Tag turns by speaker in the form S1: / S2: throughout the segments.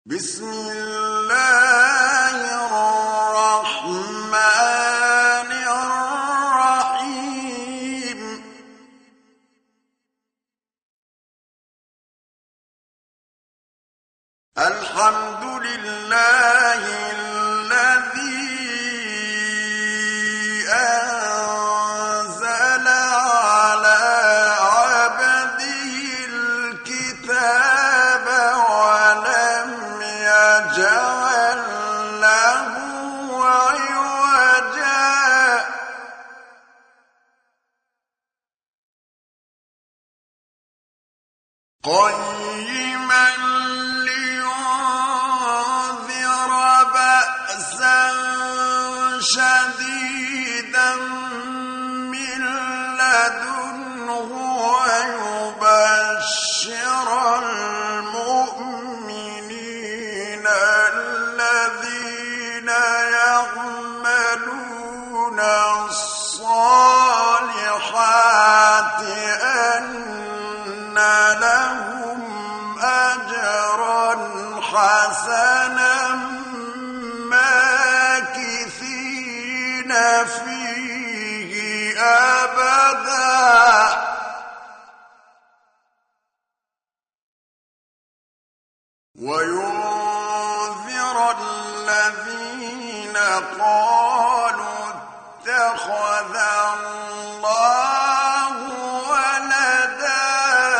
S1: بسم الله الرحمن الرحيم الحمد لله الذي أنزل على عبده الكتاب ولم يجعل له عوجا قيما لينذر بأسا شديدا من لدنه ويبشر المؤمنين الذين يعملون الصالحات أن لهم أجرا حسنا ماكثين فيه أبدا وينذر الذين قالوا اتخذ الله ولدا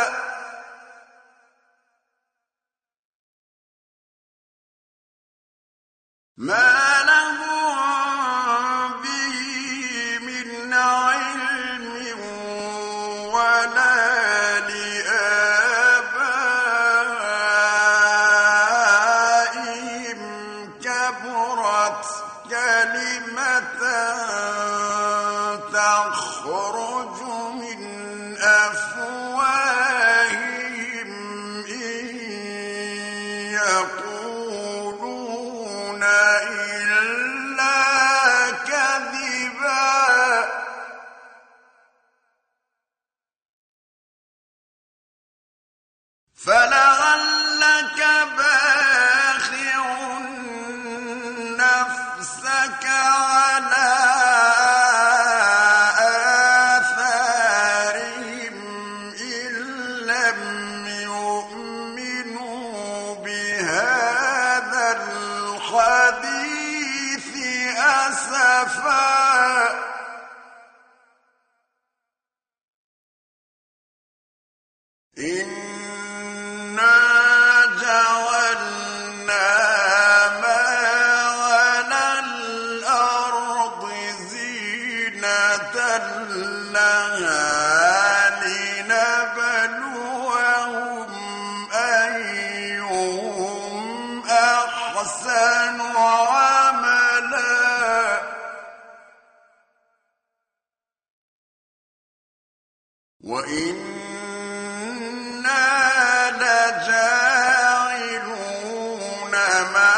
S1: ما لهم به من علم ولا لآبائهم كبرت كلمة تخرج من أفواههم إن يقولون إلا كذبا فلعلك باخع نفسك على آثارهم إن لم يؤمنوا بهذا الحديث أسفا إنا جعلنا ما على الأرض زينة لها لنبلوهم أيهم أحسن عملا وإنا لجاعلون ما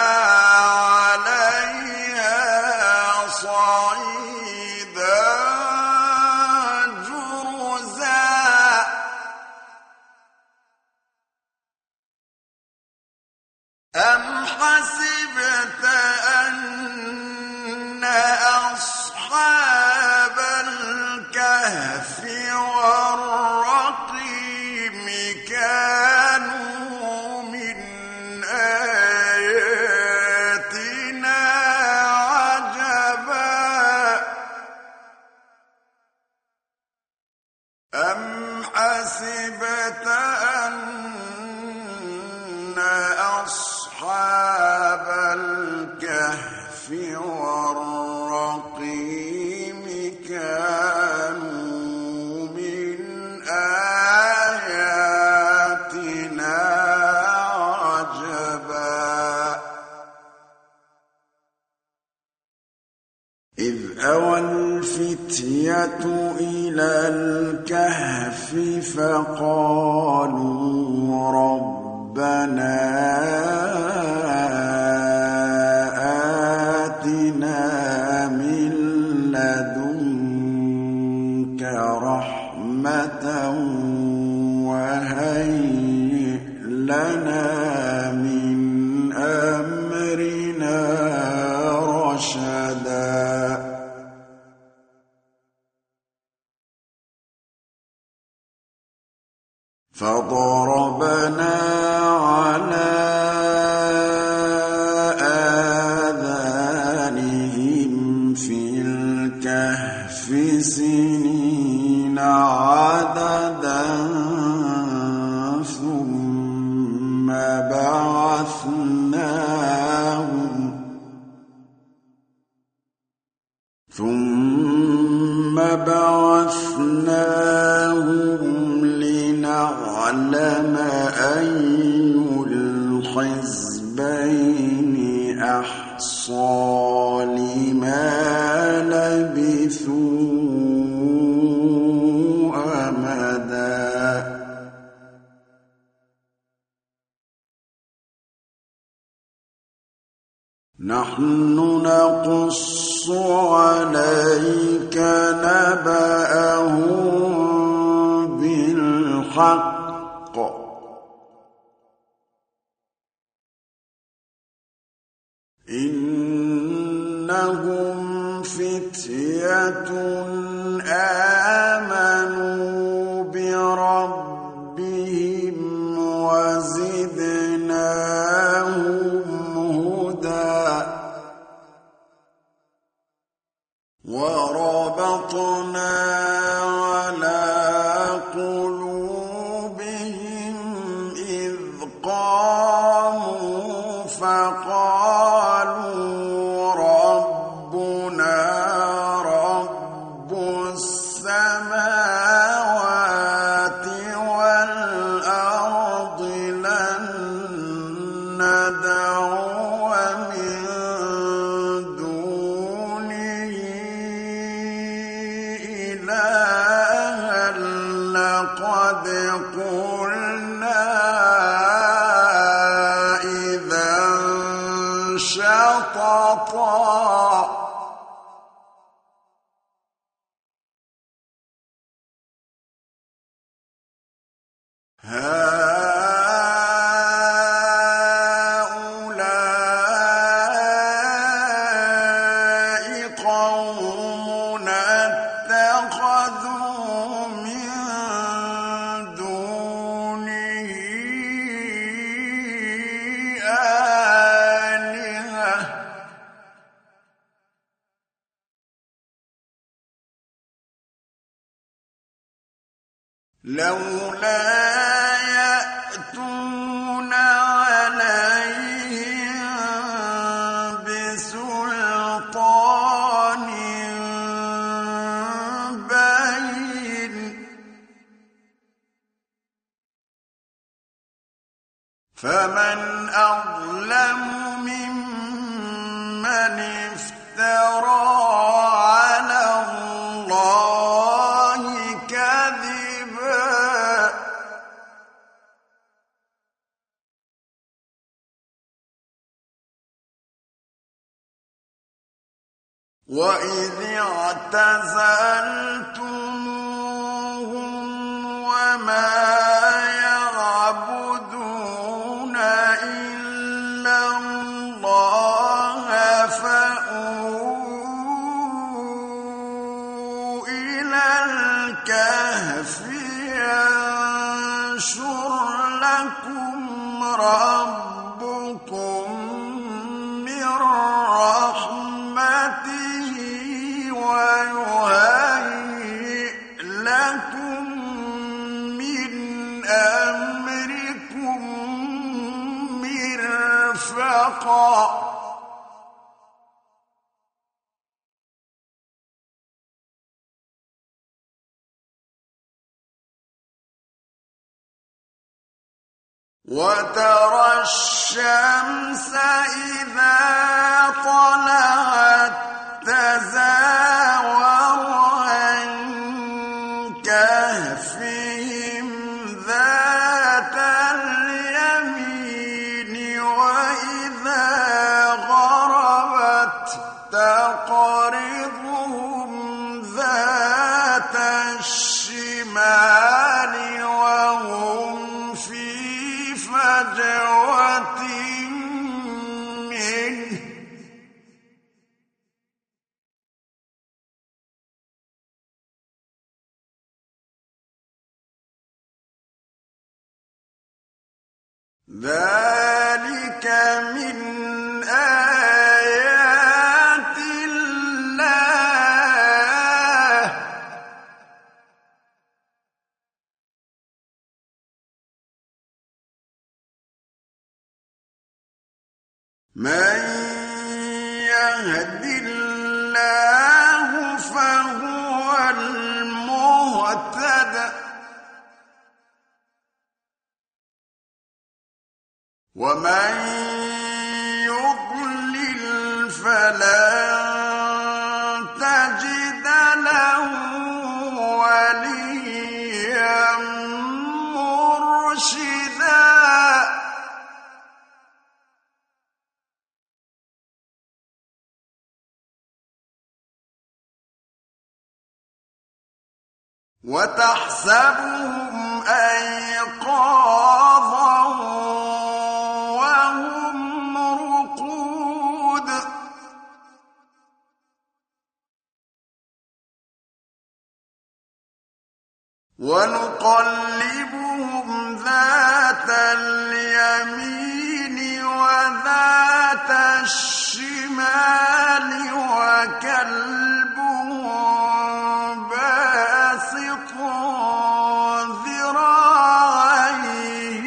S1: عليها صعيدا جرزا أم حسبت أن أصحاب الكهف والرقيم كانوا من آياتنا عجبا أم حسبت أن أصحاب الكهف والرقيم كانوا من آياتنا عجبا إذ أوى الفتية إلى الكهف فقالوا ربنا آتنا من لدنك رحمة وهيئ لنا من فضربنا على آذانهم في الكهف سنين عددا ثم بعثناهم لنعلم أي الحزبين أحصى لما لبثوا أمدا نحن نقص عليك نبأهم بالحق إنهم فتية آمنوا بربهم وزدناهم هدى وربطنا على قلوبهم إذ قاموا فقالوا ربنا رب السماوات والأرض لن ندعو من دونه إلها لقد قلنا إذا شططا هؤلاء قومنا اتخذوا من دونه آلهة لولا يأتون عليهم بسلطان بين فمن أظلم ممن افترى على الله كذبا وإذ اعتزلتموهم وما يعبدون إلا الله فأووا إلى الكهف ينشر لكم ربكم من رحمته ويهيئ لكم من أمركم مرفقا وترى الشمس إذا طلعت تزاور عن كهفهم ذات اليمين وإذا غربت تقرضهم ذات الشمال وهم في فجوة منه ذلك من آيات الله من يهد الله فهو المهتد ومن يضلل فلن تجد له وليا مرشدا وتحسبهم أيقاظا وهم رقود ونقلبهم ذات اليمين وذات الشمال وكلبهم باسط ذراعيه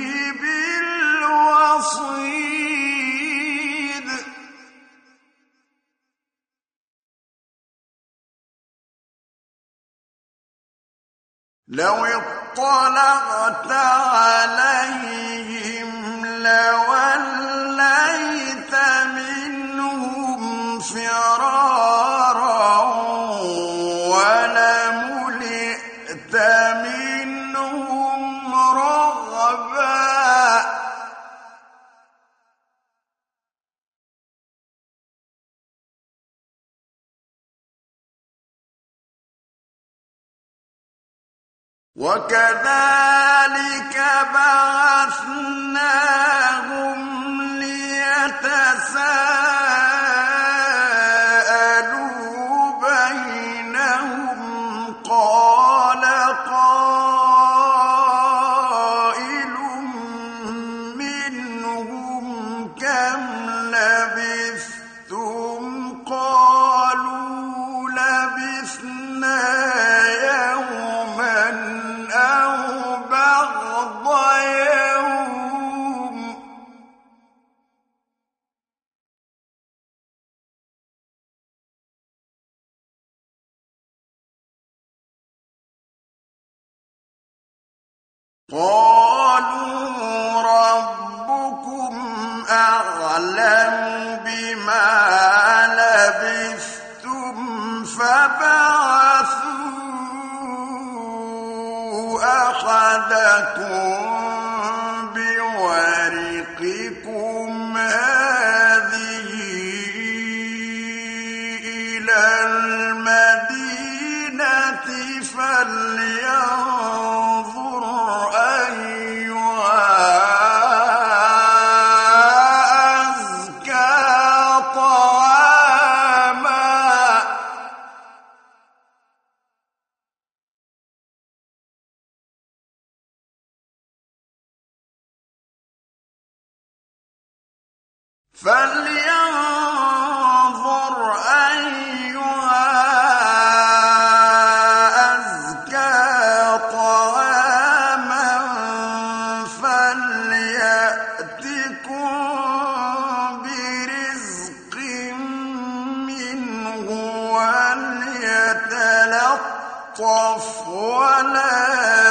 S1: بالوصيد لو اطلعت عليهم لوليت منهم فرارا ولملئت منهم رعبا وكذلك بعثناهم ليتساءلوا بينهم قال قائل منهم كم لبثتم قالوا لبثنا يوما أو بعض يوم قالوا ربكم أعلم بما لبثتم فابعثوا أحدكم بورقكم هذه إلى المدينة فلينظر أيها أزكى طعاما فلينظر أيها أزكى طعاما فليأتكم برزق منه وليتلطف ولا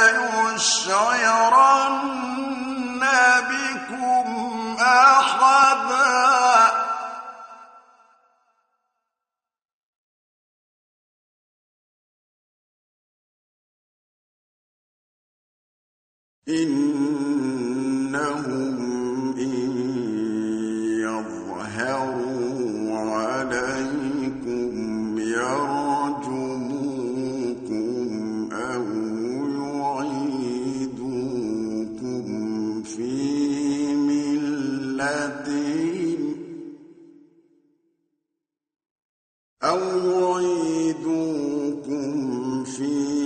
S1: يشعرن بكم أحدا إنهم إن يظهروا عليكم يرجموكم أو يعيدوكم في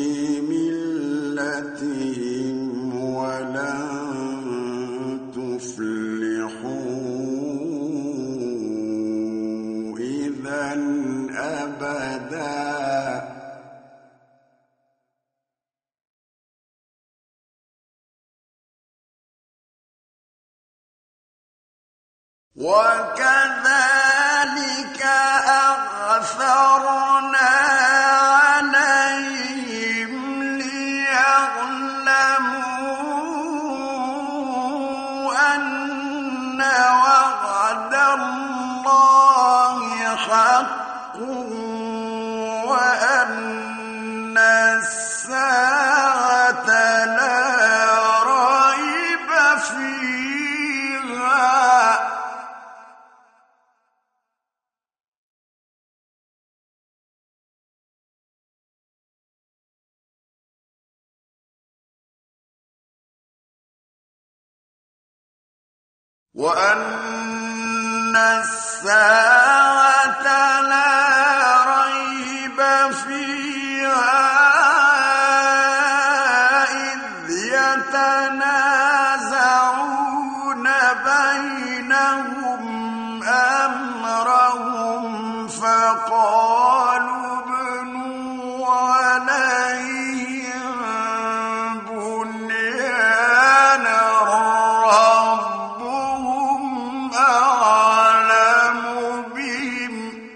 S1: ملتهم ولن تفلحوا تفلحوا إذا أبدا. وكذلك أعثرنا عليهم ليعلموا أن وعد الله حق وأن الساعة لا ريب فيها. وأن الساعة لا ريب فيها إذ يتنازعون بينهم أمرهم فقالوا ابنوا عليهم بنيانا ربهم أعلم بهم.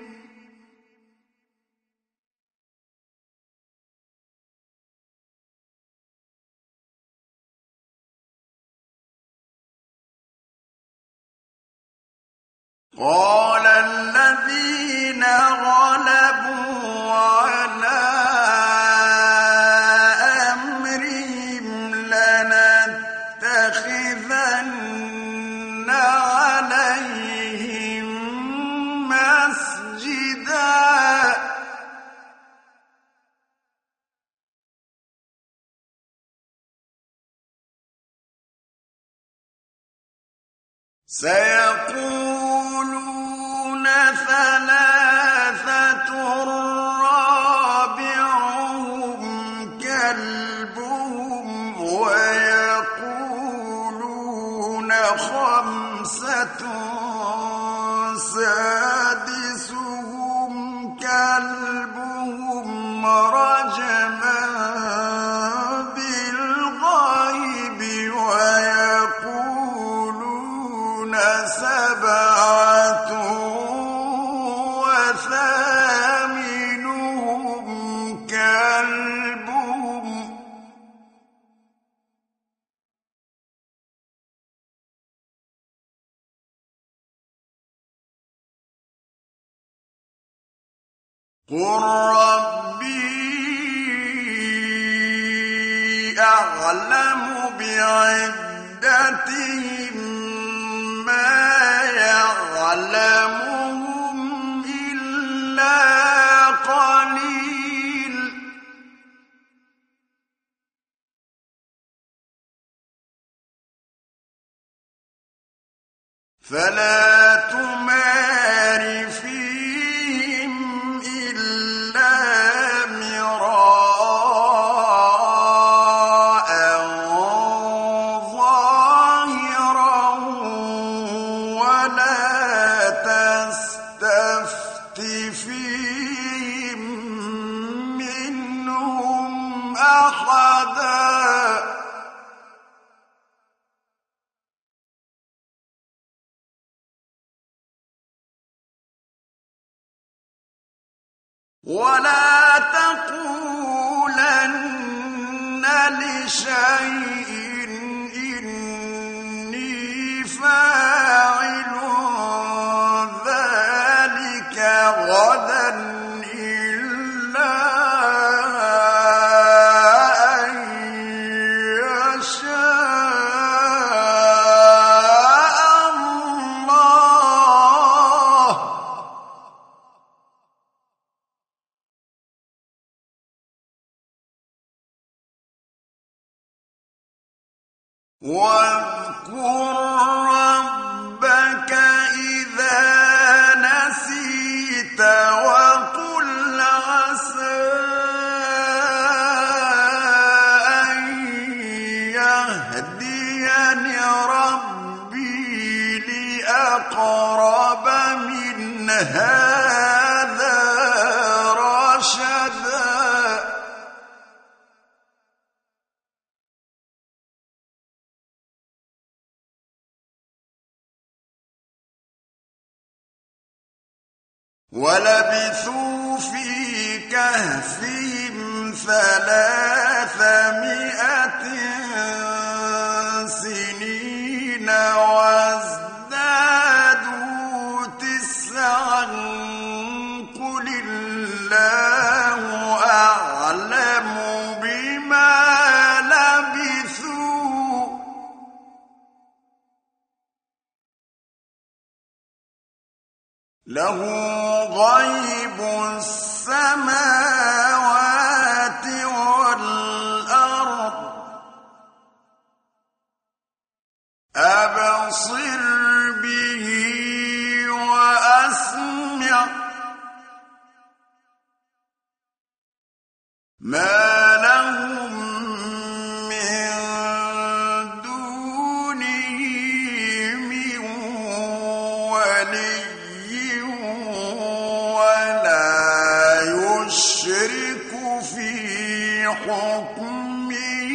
S1: قال الذين غلبوا على أمرهم لنتخذن عليهم مسجدا. سيقولون ثلاثة رابعهم كلبهم ويقولون خمسة سادسهم كلبهم رجما بالغيب ويقولون سبعة وثامنهم كلبهم قل ربي أعلم بعدتهم ما يعلمهم إلا قليل فلا تمار فيهم إلا مراء ظاهرا ولا تستفت فيهم منهم أحدا. ولا تقولن لشيء إني فاعل ذلك غدا إلا أن يشاء الله. واذكر ربك إذا نسيت وقل عسى أن يهديني ربي أقرب من هذا رشدا ولبثوا في كهفهم 300 سنين وازدادوا 9 قل الله أعلم بما لبثوا له غيب السماوات والأرض أبصر به وأسمع ما لهم من دونه من ولي ولا يشرك في حكمه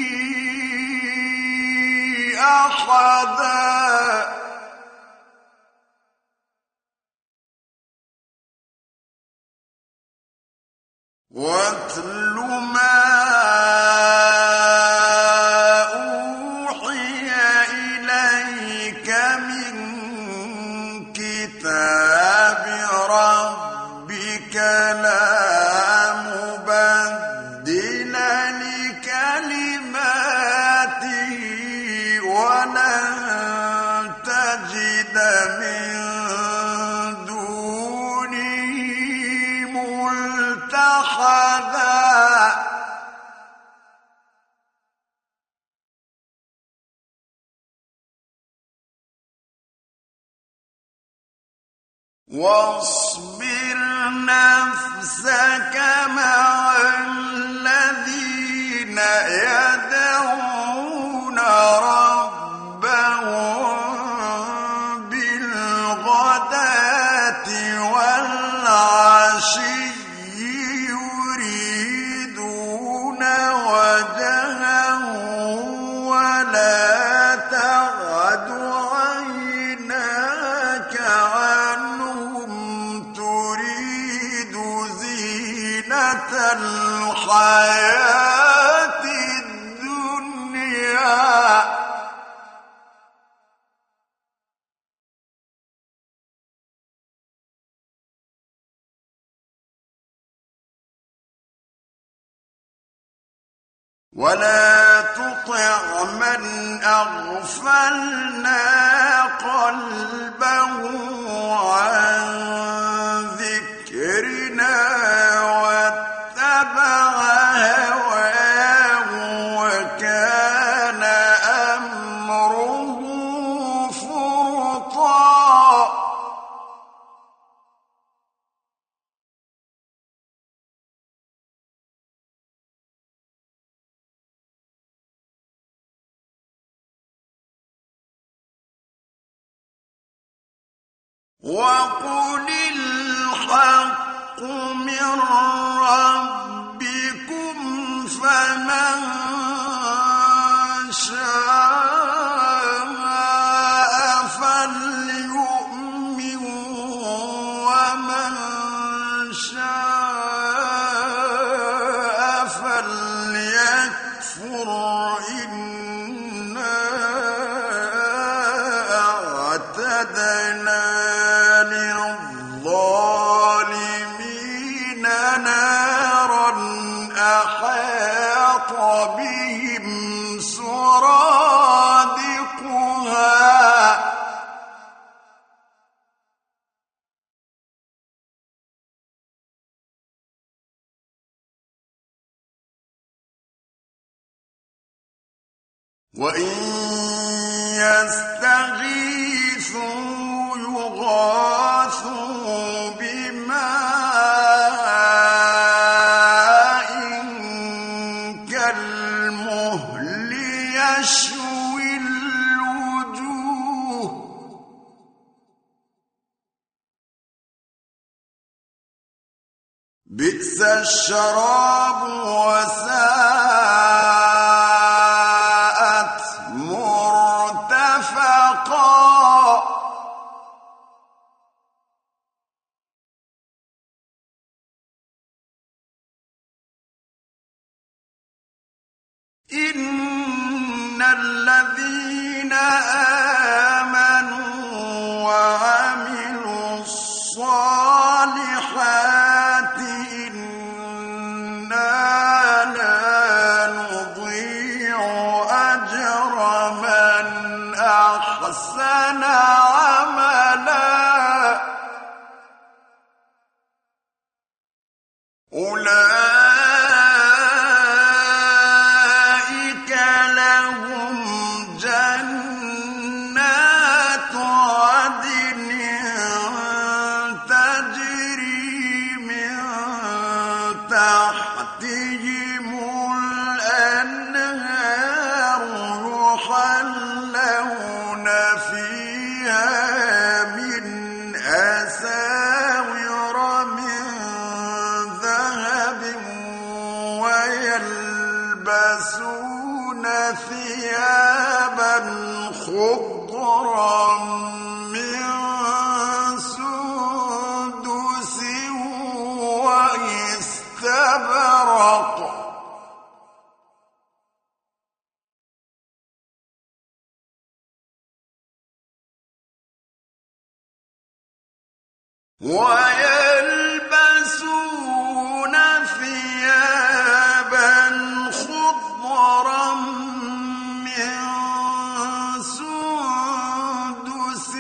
S1: أحدا واتل ما أوحي إليك من كتاب ربك لا مبدل لكلماته ولن تجد من دونه ملتحدا واصبر نفسك مع الذين يدعون ربهم بالغداة والعشي يريدون وجهه ولا تعد عيناك عنهم تريد زينة الحياة الدنيا ولا تطع من أغفلنا قلبه عن ذكرنا واتبع هواه وكان أمره فرطا وقل الحق من ربكم فمن شاء فليؤمن ومن شاء فليكفر إنا أعتدنا للظالمين نارا أحاط بهم سرادقها وإن يستغيثوا يغاثوا بماء كالمهل يشوي الوجوه بئس الشراب وساءت مرتفقا إن الذين آمنوا وعملوا الصالحات إنا لا نضيع أجر من أحسن عملا أولئك لهم جنات عدن تجري من تحتهم الأنهار يحلون فيها من أساور من ذهب ويلبسون ثيابا خضرا من سندس واستبرق ويلبسون ثيابا خضرا من سندس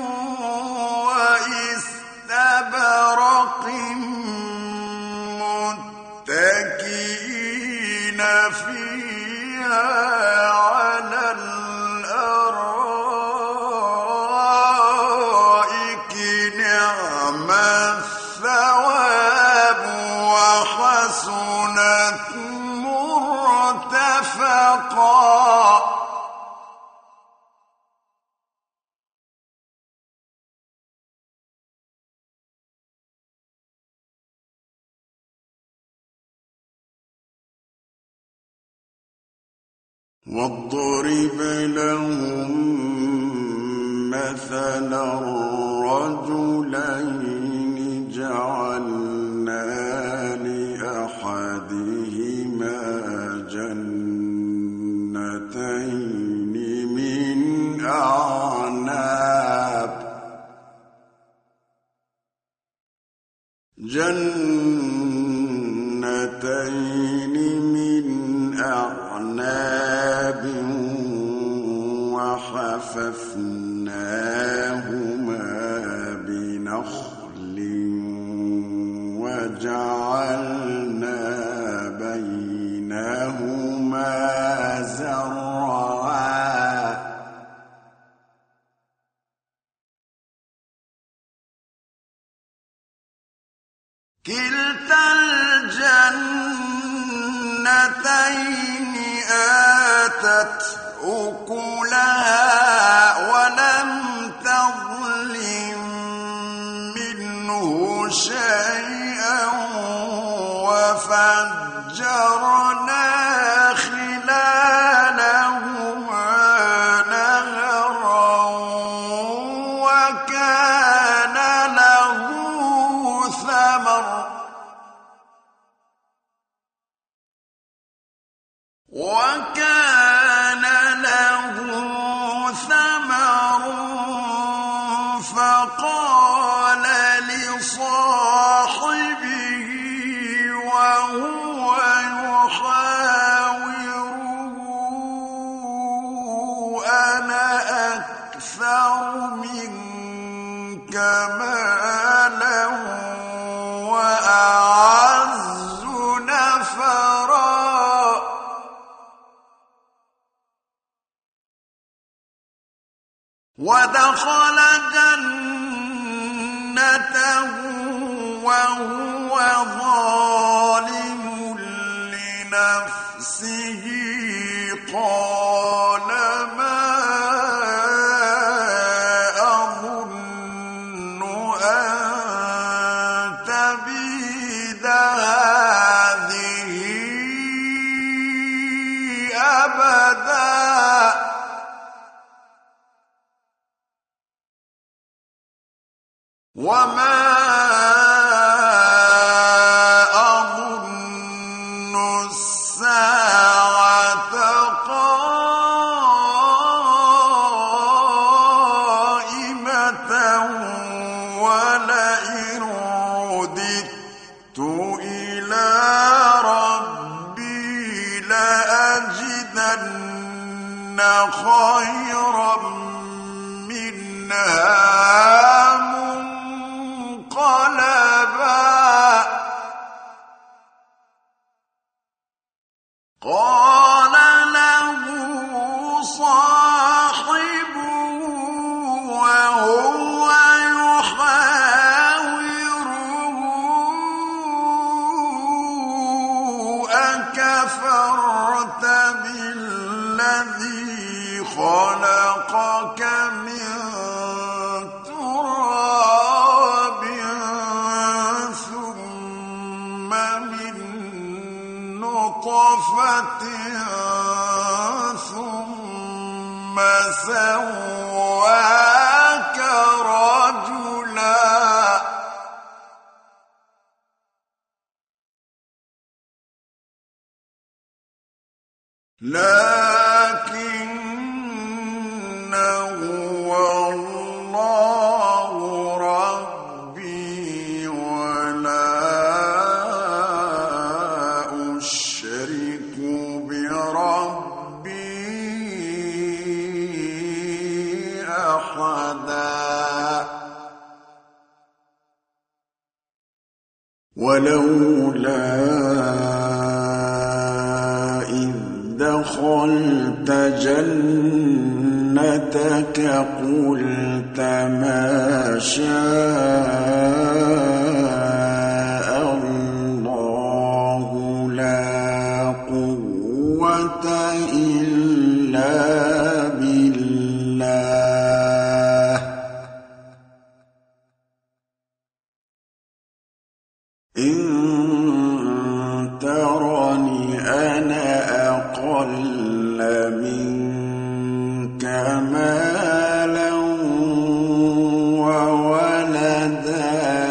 S1: واستبرق متكئين فيها على الأرائك نعم الثواب وحسنت مرتفقا واضرب لهم مثلا رجلين جعلنا لأحدهما جنتين من أعناب وحففناهما بنخل وجعلنا بينهما زرعا كلتا الجنتين آتت أكلها ولم تظلم منه شيئا وفجرنا خلالهما نهرا وكان له ثمر فقال لصاحبه وهو يحاوره أنا أكثر منك مالا وأعز نفرا ودخل جنته وهو ظالم لنفسه قال ما أظن وما أظن الساعة قائمة ولئن رددت إلى ربي لأجدن خيرا منها قال له صاحبه وهو يحاوره أكفرت بالذي خلقك من تراب ثم من نطفة ثم سواك رجلا لكن هو الله ربي ولا أشرك بربي أحدا ولولا إذ دخلت جنتك قلت ما شاء الله لا قوة إلا بالله إن ترني أنا أقل منك مالا وولدا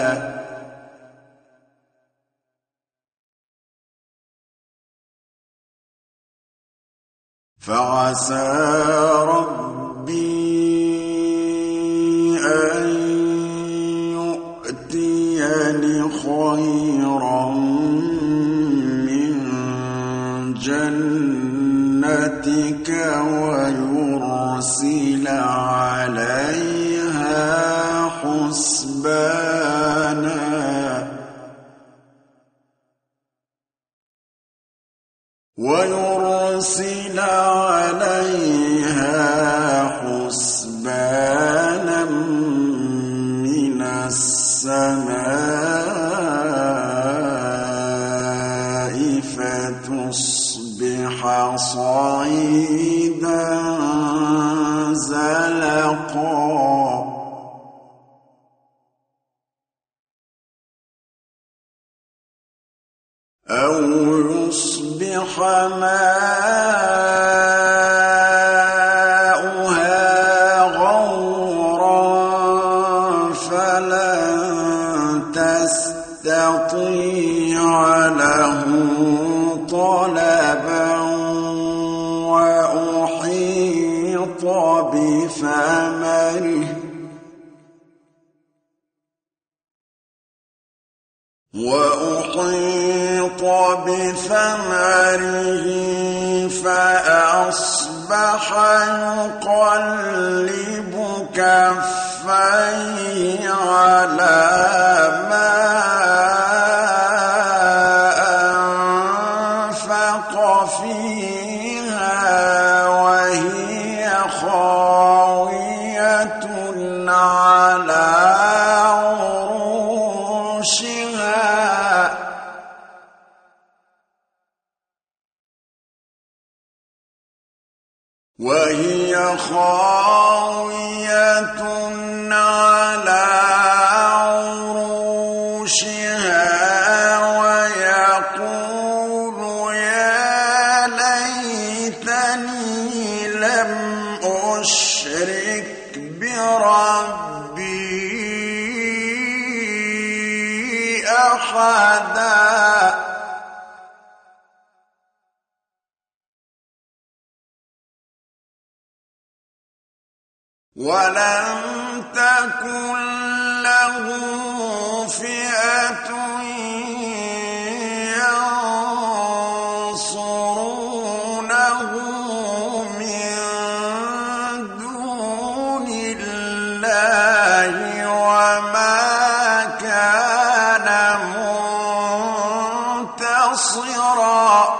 S1: فعسى ربي أن يؤتيني خيرا من جنتك ويرسل عليها حسبانا ويرسل عليها حسبانا من السماء فتصبح صعيدا زلقا أو يصبح ماؤها غورا فلن تستطيع له طلبا وأحيط بثمره فأصبح يقلب كفيه على ما أنفق فيها وهي خاوية على عروشها ويقول يا ليتني لم أشرك بربي أحدا ولم تكن له فئة ينصرونه من دون الله وما كان منتصرا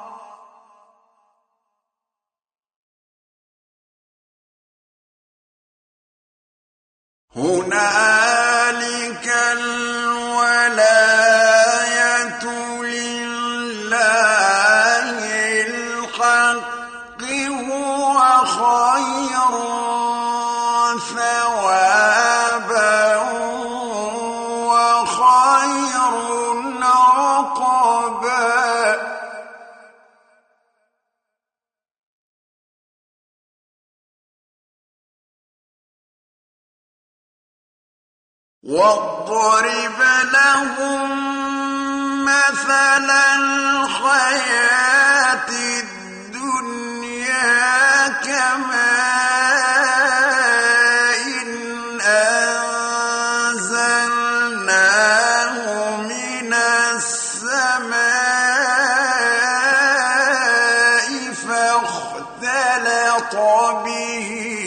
S1: هنالك الولاية لله الحق هو خير ثوابا وخير عقبا واضرب لهم مثل الحياة الدنيا كماء أنزلناه من السماء فاختلط به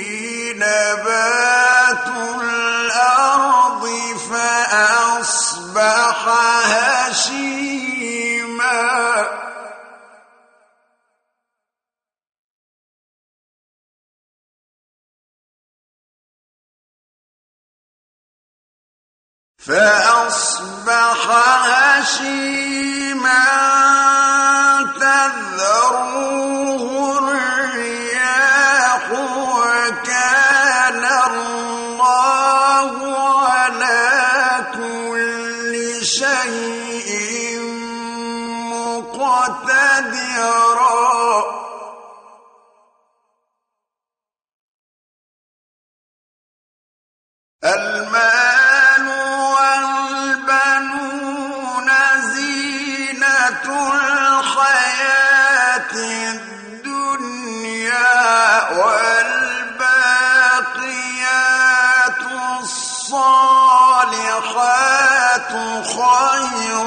S1: نبات الأرض فأصبح هشيما تذروه الرياح وكان الله على كل شيء مقتدرا المال والبنون زينة الحياة الدنيا والباقيات الصالحات خير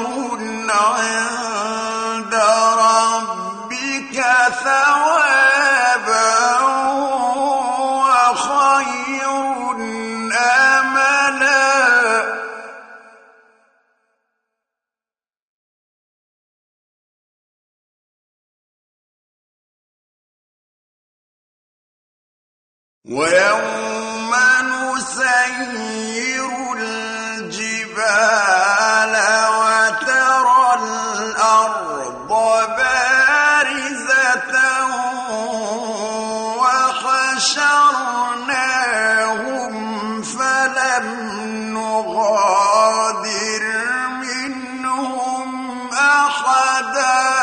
S1: عند ربك ثوابا وخير أملا ويوم نسير الجبال وترى الأرض بارزة وحشرناهم فلم نغادر منهم أحدا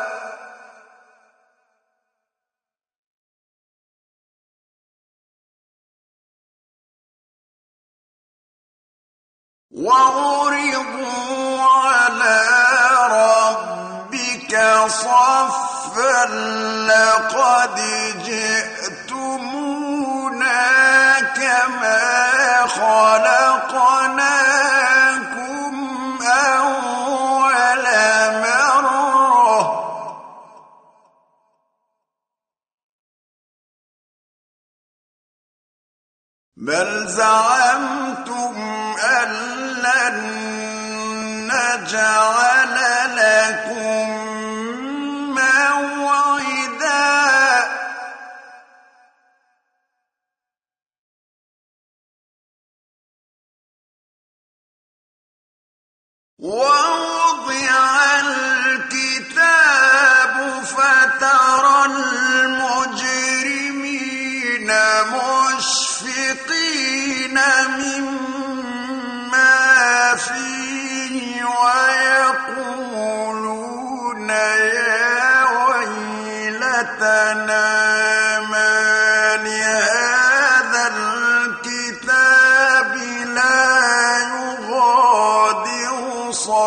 S1: وعرضوا على ربك صفا لقد جئتمونا كما خلقناكم أول مرة بل زعمتم أن لن نجعل لكم موعدا ووضع الكتاب فترى المجرمين مشفقين مما فيه ويقولون يا ويلتنا ما لهذا الكتاب لا يغادر صغيرة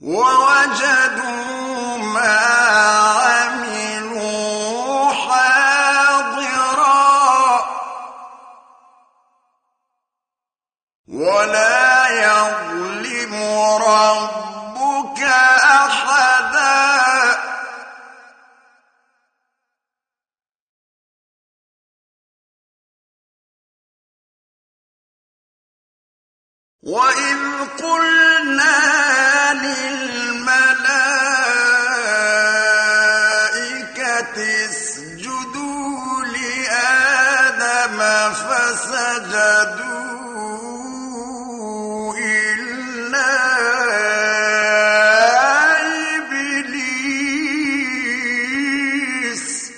S1: ووجدوا ما عملوا حاضرا ولا يظلم ربك أحدا وإذ قلنا للملائكة اسجدوا لآدم فسجدوا إلا إبليس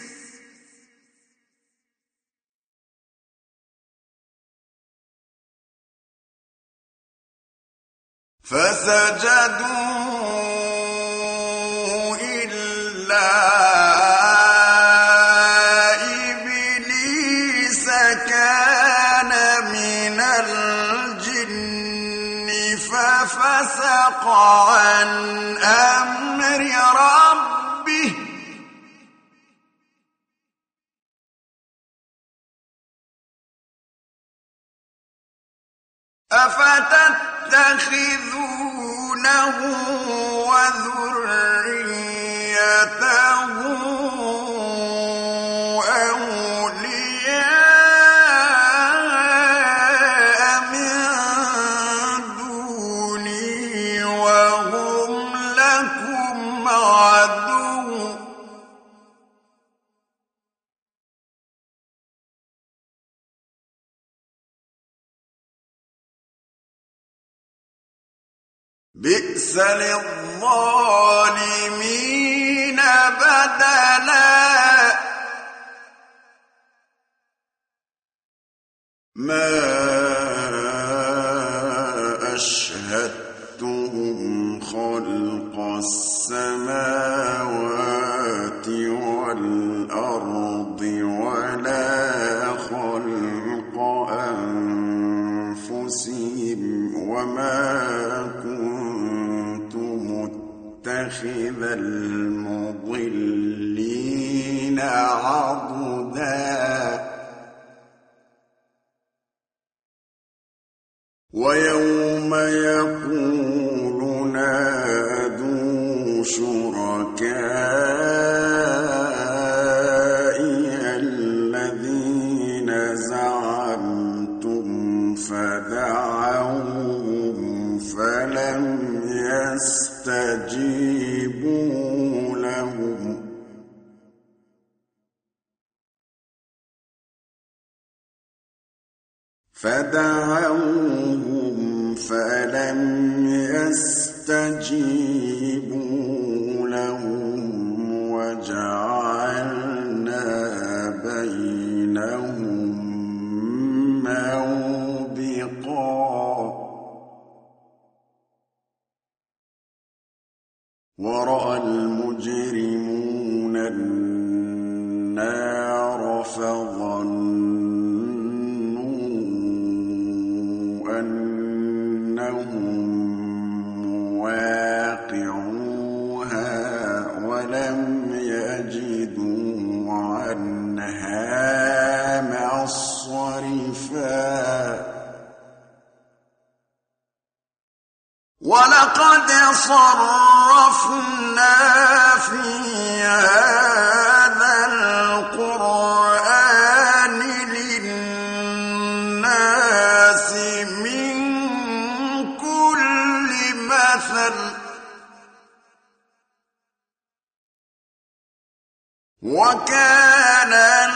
S1: كان من الجن ففسق عن أمر ربه أفتتخذونه وذريته أولياء من دوني وهم لكم عدو بئس للظالمين بدلا ما أشهدتهم خلق السماوات والأرض ولا خلق أنفسهم وما كنت متخذ المضلين عضدا ويوم يقول نادوا شركائي الذين زعمتم فدعوهم فلم يستجيبوا لهم وجعلنا بينهم موبقا ورأى المجرمون النار فظنوا أنهم مواقعوها ولم يجدوا عنها مصرفا ولقد صرفنا في هذا القرآن للناس من كل مثل وكان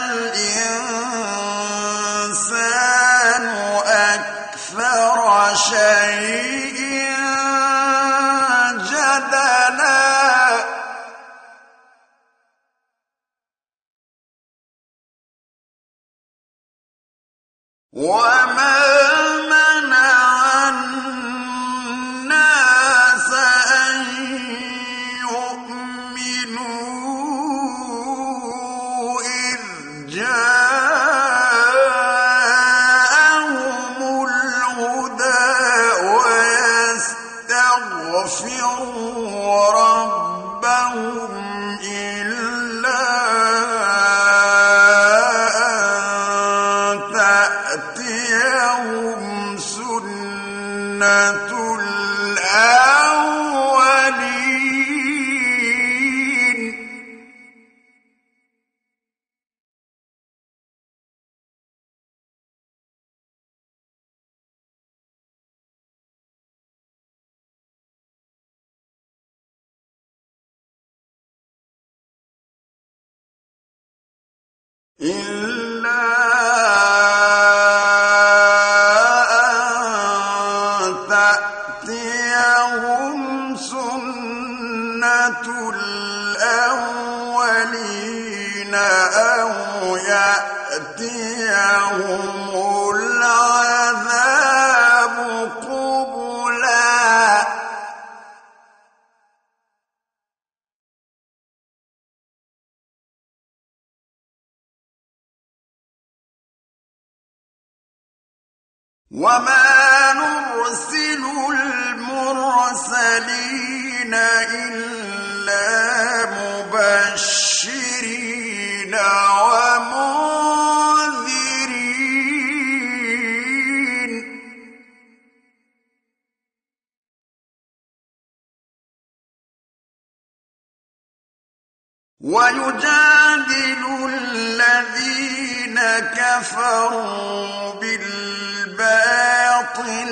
S1: الإنسان أكثر شيء جدلا وما منع الناس أن يؤمنوا إذ جاءهم الهدى ويستغفروا إلا أن تأتيهم سنة الأولين أو يأتيهم العذاب قبلا وما نرسل المرسلين إلا مبشرين ومنذرين ويجادل الذين كفروا بالباطل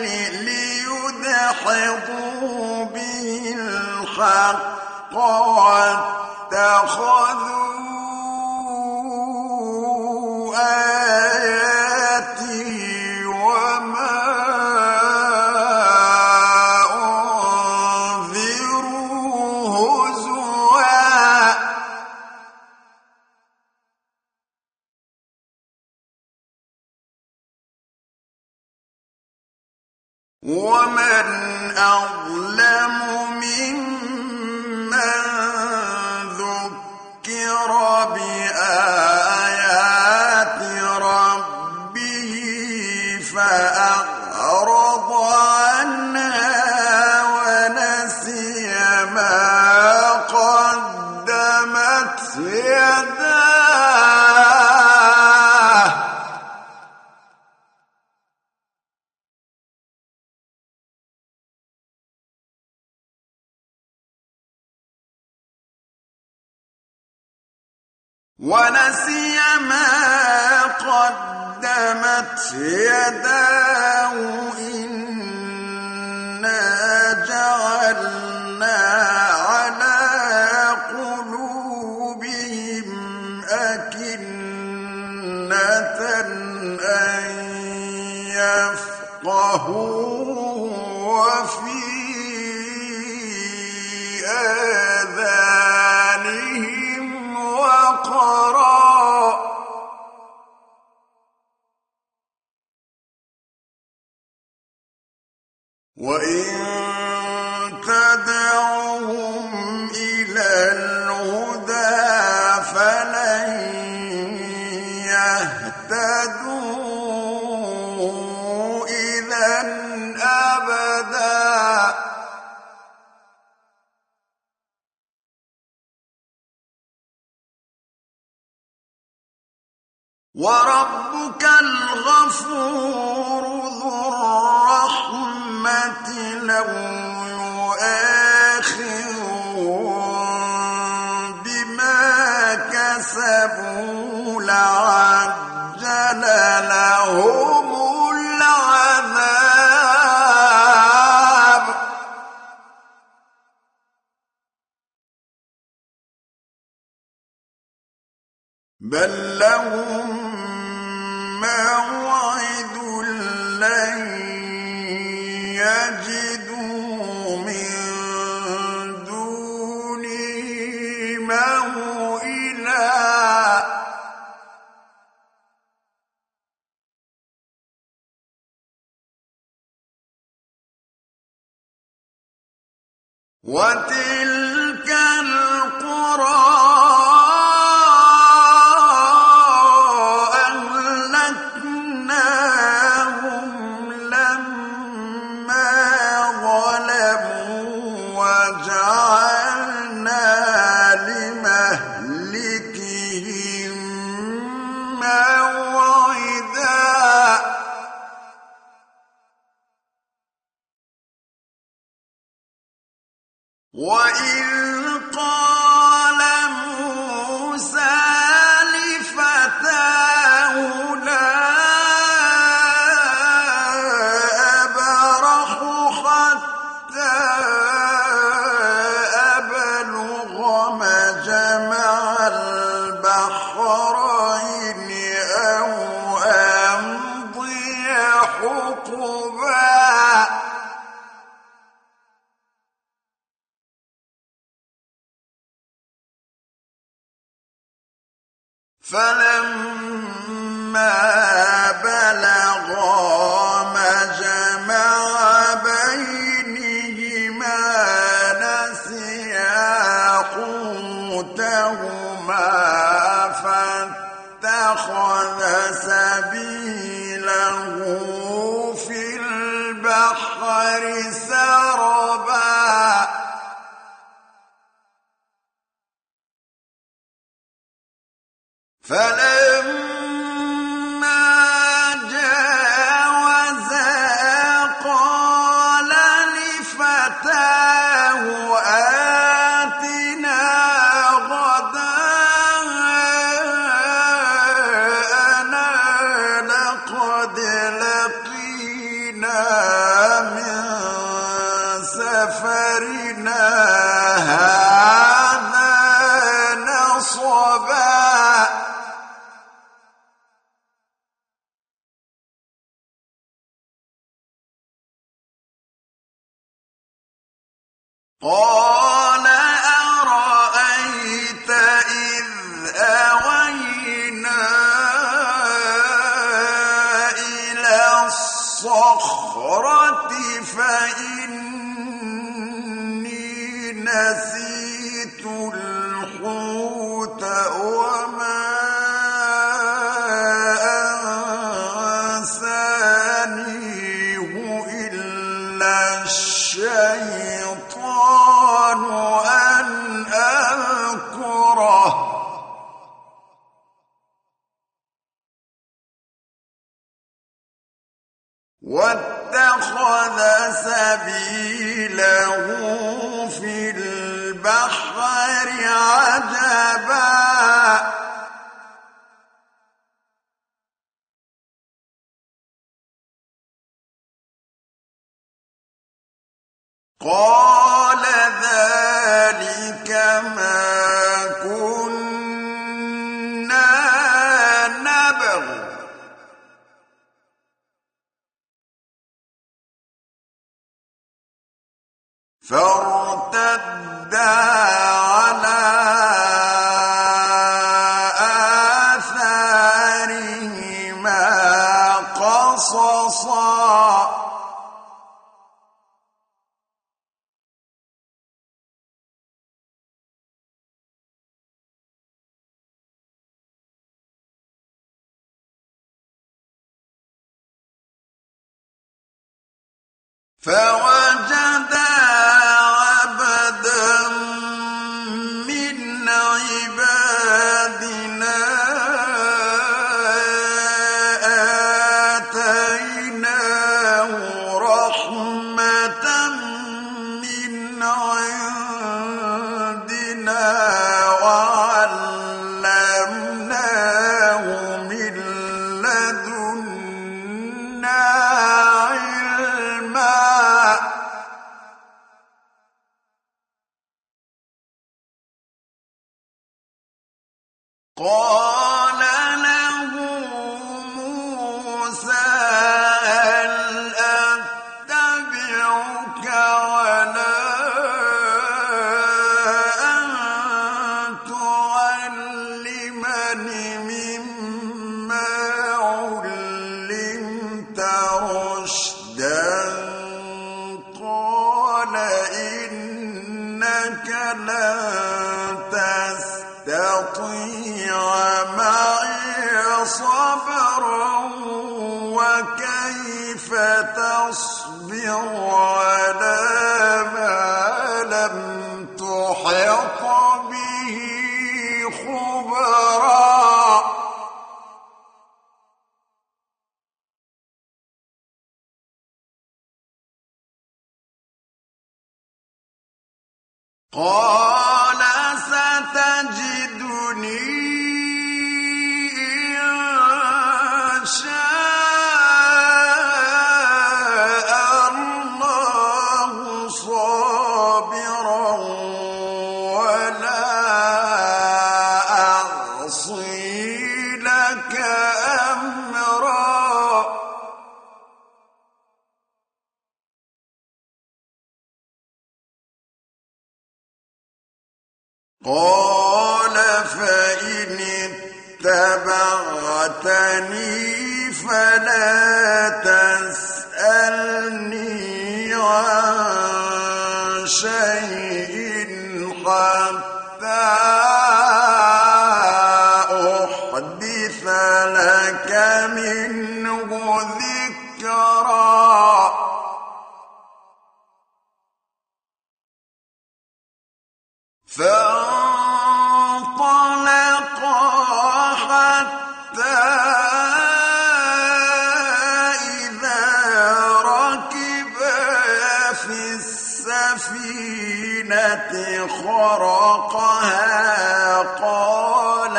S1: ليدحضوا به الحق واتخذوا آياتي وما أنذروا هزوا ومن أظلم ممن ذكر بآيات ربه فأعرض عنها ونسي ما قدمت يداه ونسي ما قدمت يداه إنا جعلنا على قلوبهم أكنة أن يفقهوا وفي آذانهم وقرا وإن تدعوهم إلى الهدى فلن يهتدوا إذا أبدا وربك الغفور ذو الرحمة لو يؤاخذهم بما كسبوا لعجل لهم العذاب بل لهم موعد لن يجدوا من دونه موئلا وتلك القرى وإذ قال موسى لفتاه لا أبرح حتى أبلغ مجمع البحرين فلما بلغا مجمع بينهما نسيا حوتهما فاتخذ سبيله في البحر سربا فلما جاوزا قال لفتاه آتنا غداءنا لقد لقينا من سفرنا هذا نصبا قال أرأيت إذ أوينا إلى الصخرة فإني نسيت الحوت وما أنسانيه إلا الشيطان أن أذكره واتخذ سبيله في البحر عجبا قال ذلك ما كنا نبغ فارتدا على آثارهما قصصا فوجدا عبدا من عبادنا آتيناه رحمة من عندنا وعلمناه من لدنا قال له موسى هل أتبعك على أن تعلمني مما علمت رشدا قال إنك لن تستطيع معي صبرا وكيف تصبر على ما لم تحط به خبرا قال ستجدني إن شاء الله صابرا ولا أعصي لك أمرا قال فإن اتبعتني فلا تسألني عن شيء حتى أحدث لك منه ذكرا. فانطلقا حتى إذا ركبا في السفينة خرقها قال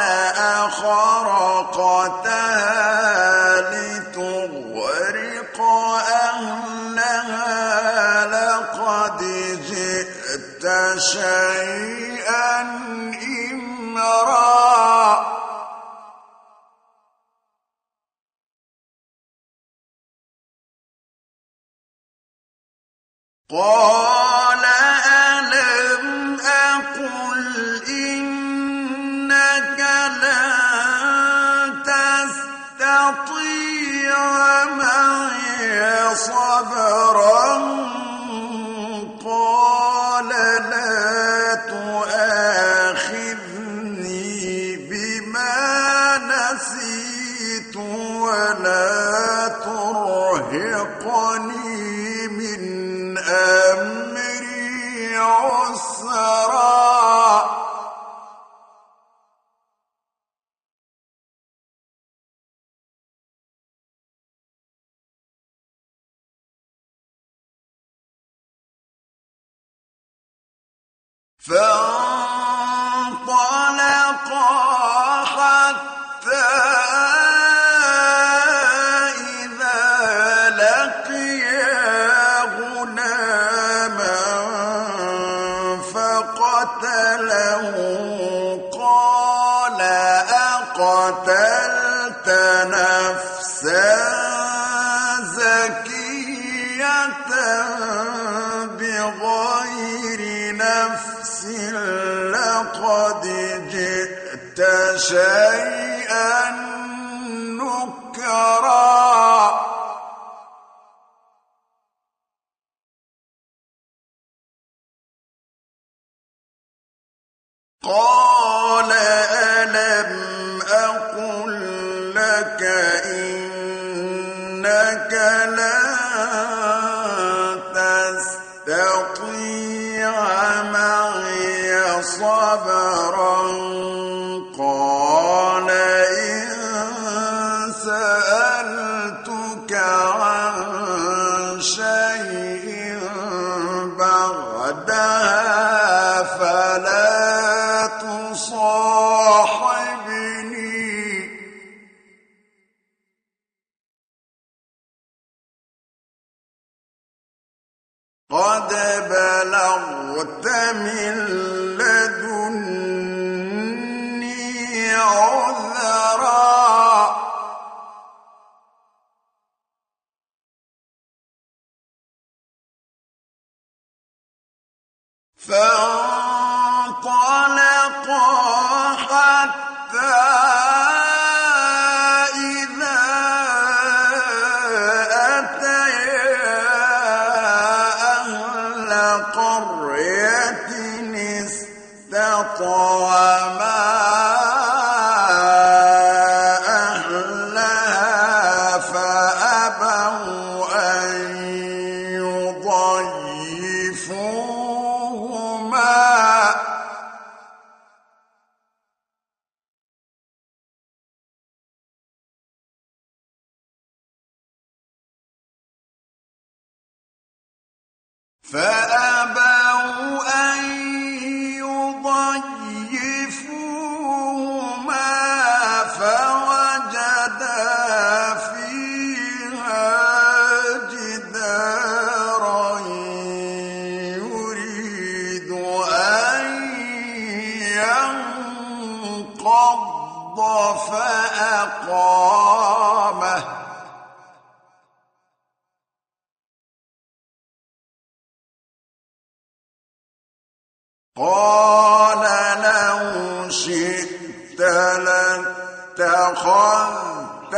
S1: أخرقتها لتغرق أهلها لقد جئت شيئا إمرا. قال ألم أقل إنك لن تستطيع معي صبرا. قال لا تؤاخذني بما نسيت ولا ترهقني من أمري عسرا. فانطلقا حتى إذا لقيا غلاما فقتله قال أقتلت نفسا زكية بغير نفس لقد جئت شيئا نكرا. قال ألم أقل لك إنك لن تستطيع معي صبرا. قال إن سألتك عن شيء بعدها فلا تصاحبني. قد بلغت من لدني عذرا. فانطلقا حتى إذا أتيا أهل قرية استطعما أهلها فأبوا أن يضيفوهما. فأبوا أن يضيفوهما فوجدا فيها جدارا يريد أن ينقض فأقامه. قال لو شئت لاتخذت اتخذت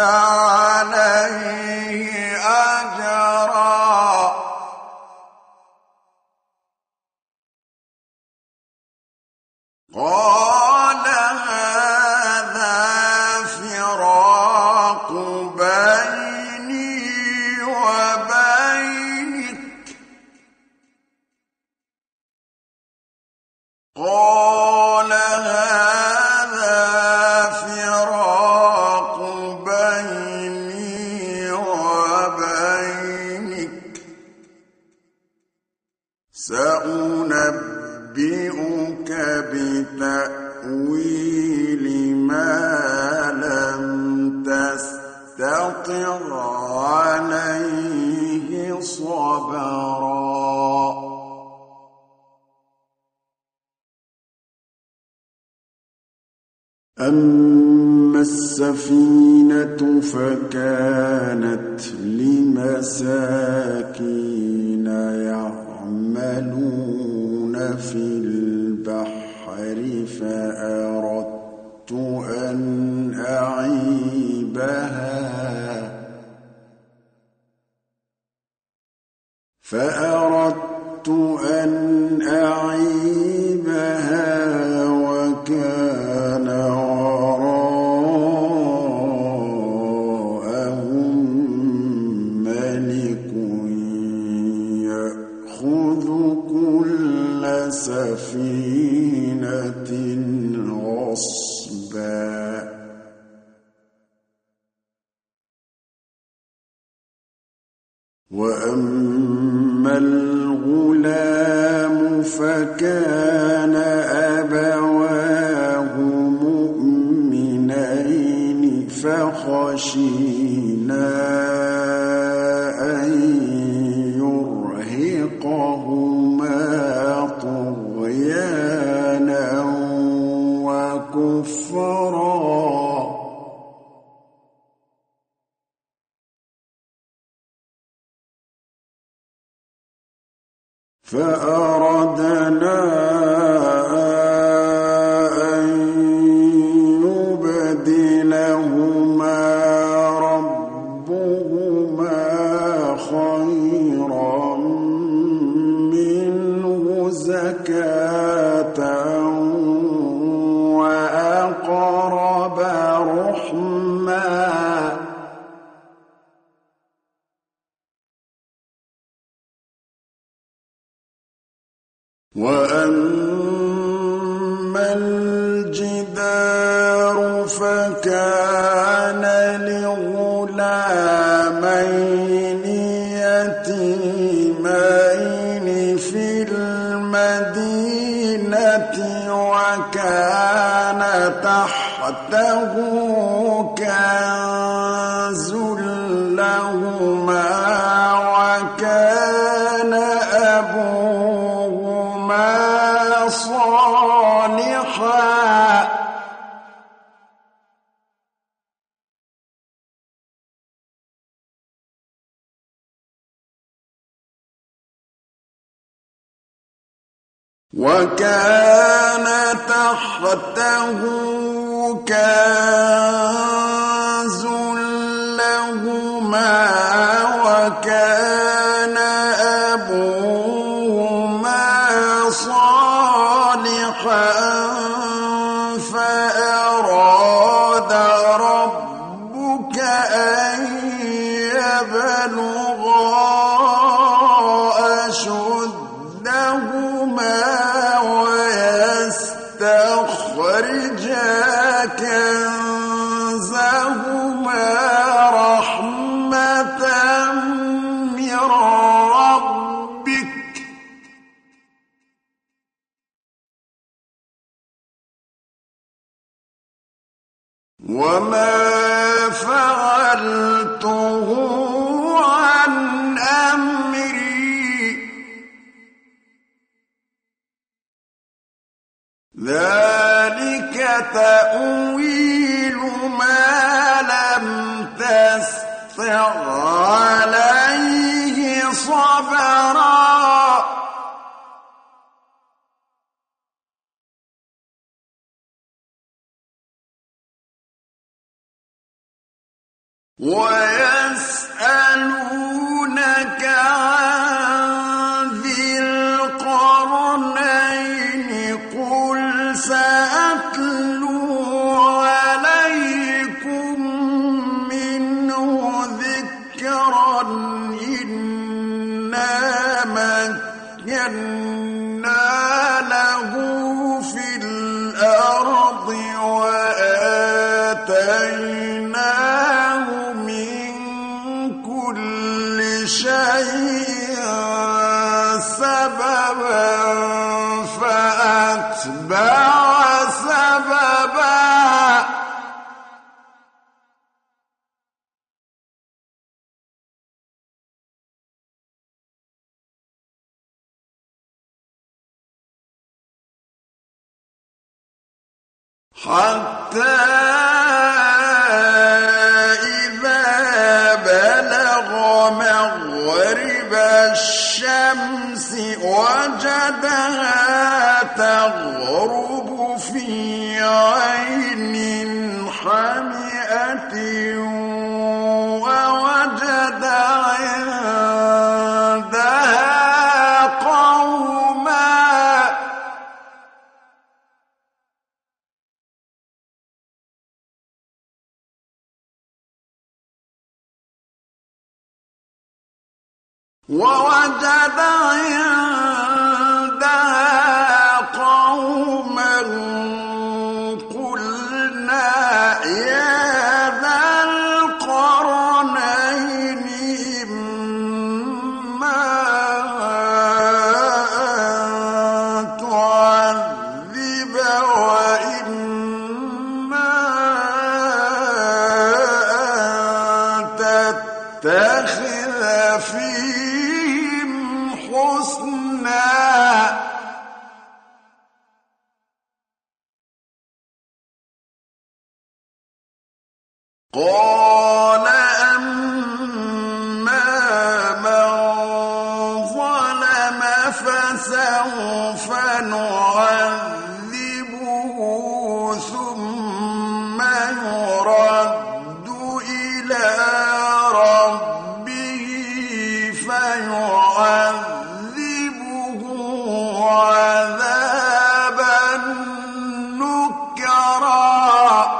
S1: عليه أجرا قال هذا فراق بيني وبينك قال هذا فراق بيني وبينك سأنبئك بتأويل ما لم تستطع عليه صبرا أما السفينة فكانت لمساكين يعملون في البحر فأردت أن أعيبها وكان وراءهم ملك يأخذ كل سفينة غصبا وأما الغلام فكان أبواه مؤمنين فخشينا أن يرهقهما طغيانا وكفرا فأردنا أن يبدلهما ربهما خيرا منه زكاة وأقرب رحما وأما الجدار فكان لغلامين يتيمين في المدينة وكان تحته كنز لهما وكان أبوهما صالحا وكان تحته كنز لهما وكان أبوهما صالحا فأراد ربك أن يبلغا أشدهما ويستخرجا كنزهما رحمة من ربك وما فعلته عن أمري ذلك تأويل ما لم تستطع عليه صبرا ويسألونك عن ذي القرنين قل سأتلو عليكم منه ذكرا إنا مكنا له في الأرض وآتيناه من كل شيء سببا فأتبع سببا حتى إذا بلغ مغرب الشمس وجدها تغرب في عين حمئة ووجد عندها قوما قلنا يا ذا القرنين إما أن تعذب وإما أن تتخذ فيهم حسنا قال أما من ظلم فسوف نعذبه ثم يرد إلى ربه فيعذبه عذابا نكرا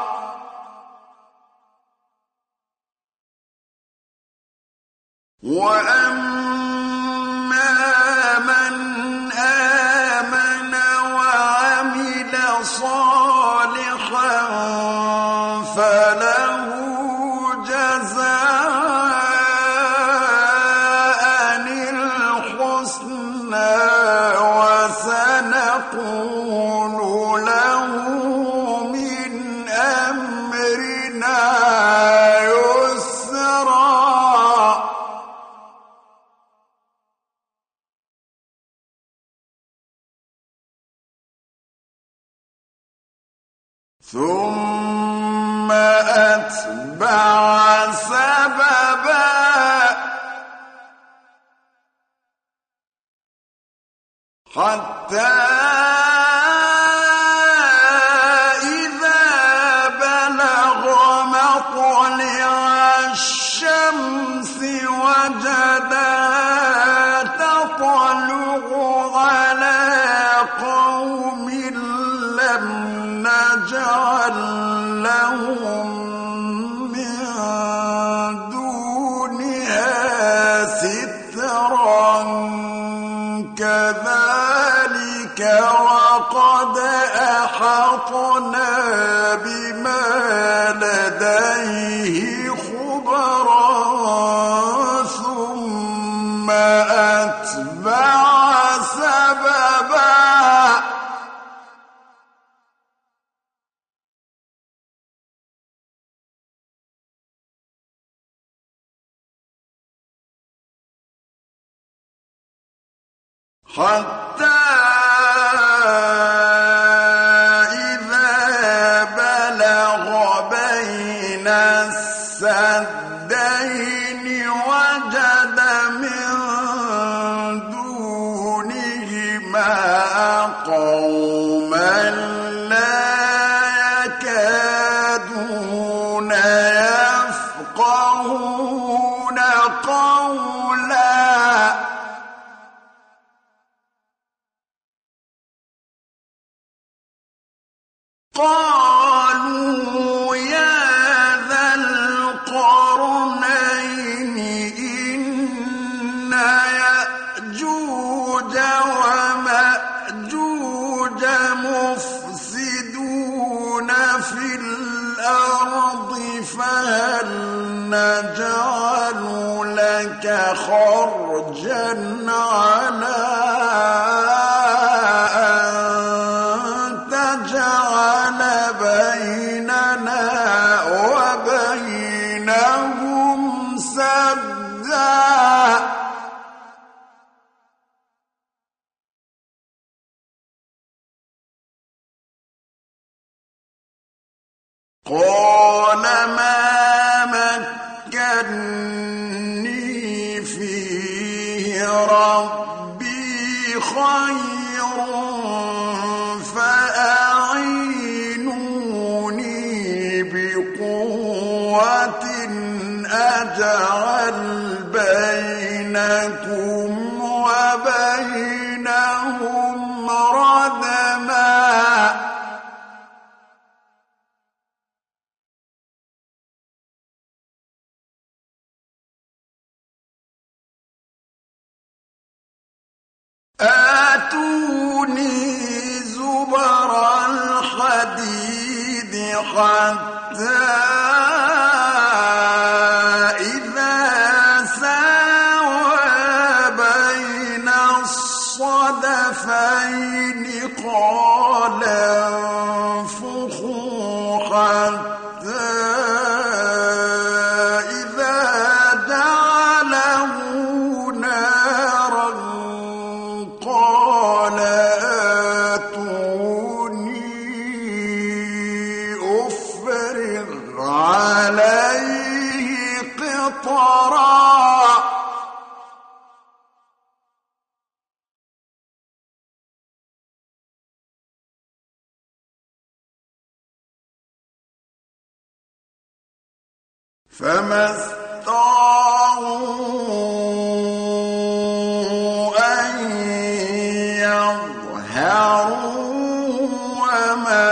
S1: وأما من آمن وعمل صالحا فله جزاء الحسنى وسنقول له من أمرنا ثم أتبع سببا حتى إذا بلغ مطلع الشمس وجدها تطلع على قوم لم نجعل لهم من دونها سترا كذلك وقد أحطنا بما لديه خبرا ثم أتبع سببا حتى إذا بلغ بين السدين وجد من دونهما قوما لا يكادون يفقهون فهل نجعل لك خرجا على أن تجعل بيننا وبينهم سدا قال ما مكني فيه ربي خير فأعينوني بقوة أجعل بينكم وبينهم ردما آتوني زبر الحديد حتى إذا ساوى بين الصدفين قال انفخوا حتى إذا جعله نارا قال آتوني أفرغ عليه قطرا فما استطاعوا أن يظهروا وما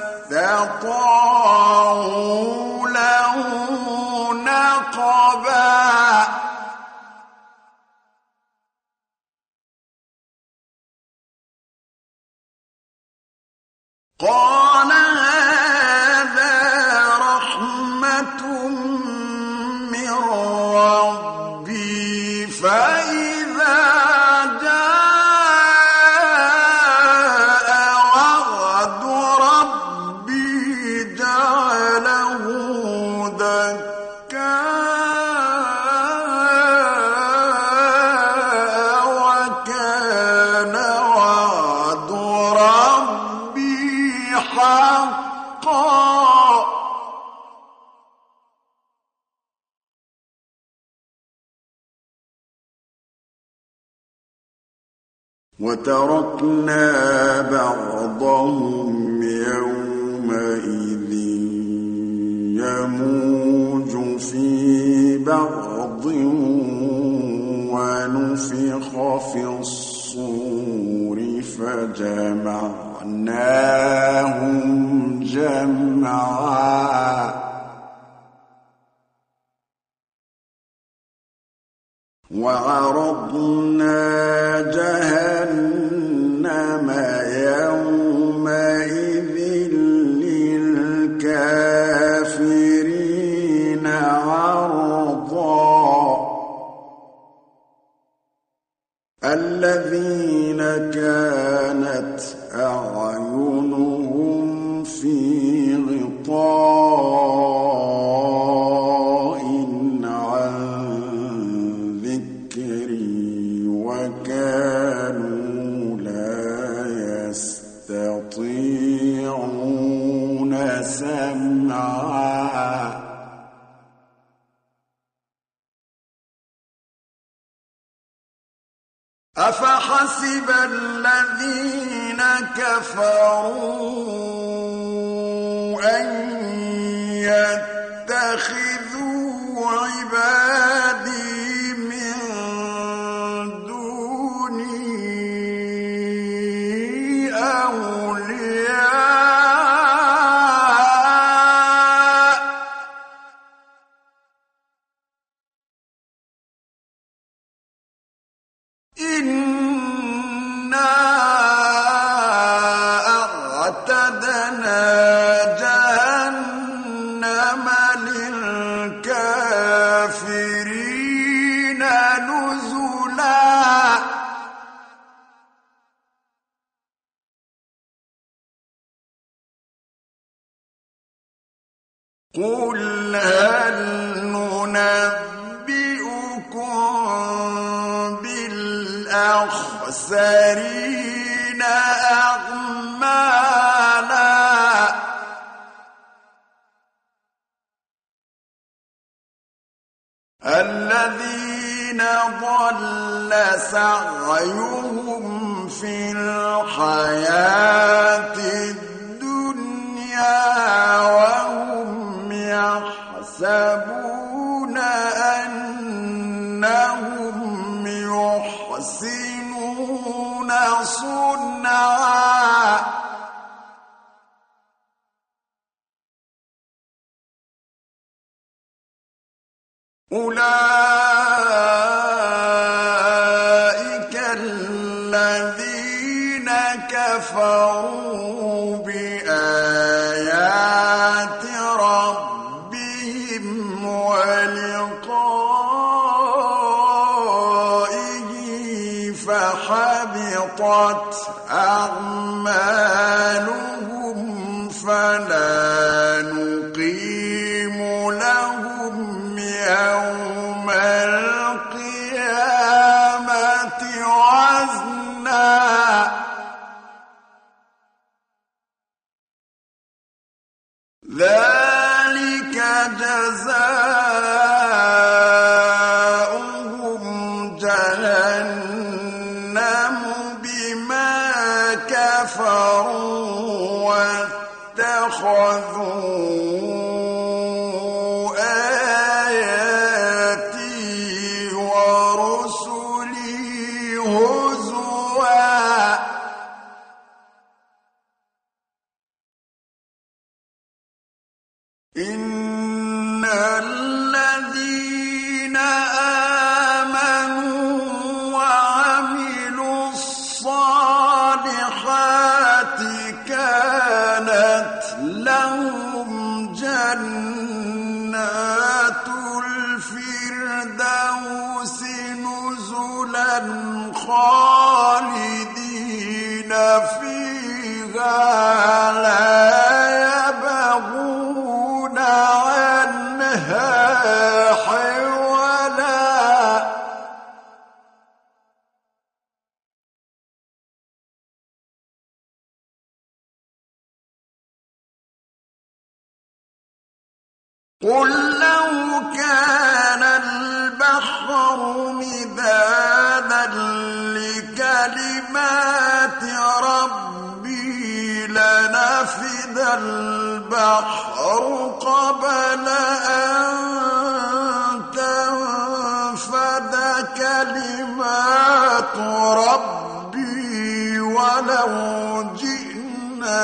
S1: استطاعوا له نقبا قال هذا رحمة من ربي فإذا جاء وعد ربي جعله دكا وكان وعد ربي حقا وتركنا بعضهم يومئذ يموج في بعض ونفخ في الصور فجمعناهم جمعا وعرضنا جهنم يومئذ للكافرين عرضا الذين كانت أعينهم في غطاء عن ذكري وكانوا لا يستطيعون سمعا أفحسب الذين كفروا أن يتخذوا عبادي من دوني أولياء إنا أعتدنا جهنم قل هل ننبئكم بالأخسرين أعمالا الذين ضل سعيهم في الحياة الدنيا وهم يحسبون أنهم يحسنون صنعا أولئك الذين كفروا بآيات ربهم ولقائه فحبطت أعمالهم فلا نقيم لهم يوم القيامة وزنا ذلك جزاؤهم جهنم بما كفروا واتخذوا إن الذين آمنوا وعملوا الصالحات كانت لهم جنات الفردوس نزلا خالدين فيها لا يبغون عنها حولا قل لو كان البحر مدادا لكلمات ربي لنفد البحر قبل أن تنفد كلمات ربي ولو جئنا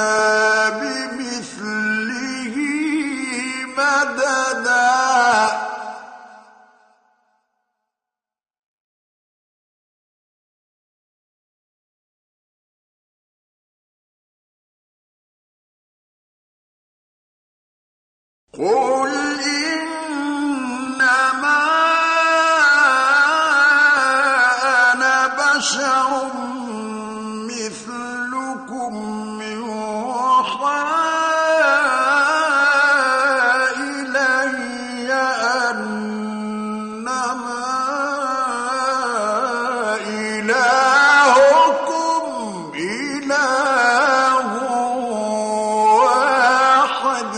S1: بمثله مددا قل إنما أنا بشر مثلكم يوحى إلي أنما إلهكم إله واحد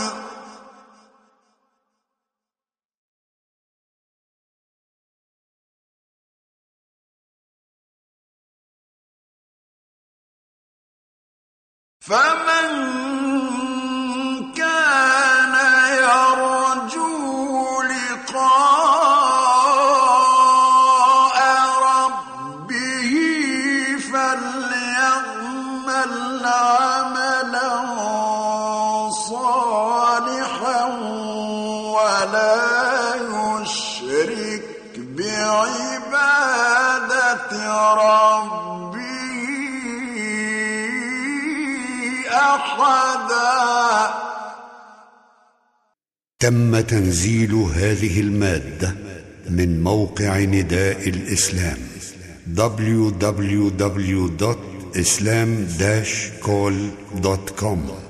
S1: فمن كان يرجو لقاء ربه فليعمل عملا صالحا ولا يشرك بعبادة ربه أحدا.
S2: تم تنزيل هذه المادة من موقع نداء الإسلام www.islam-call.com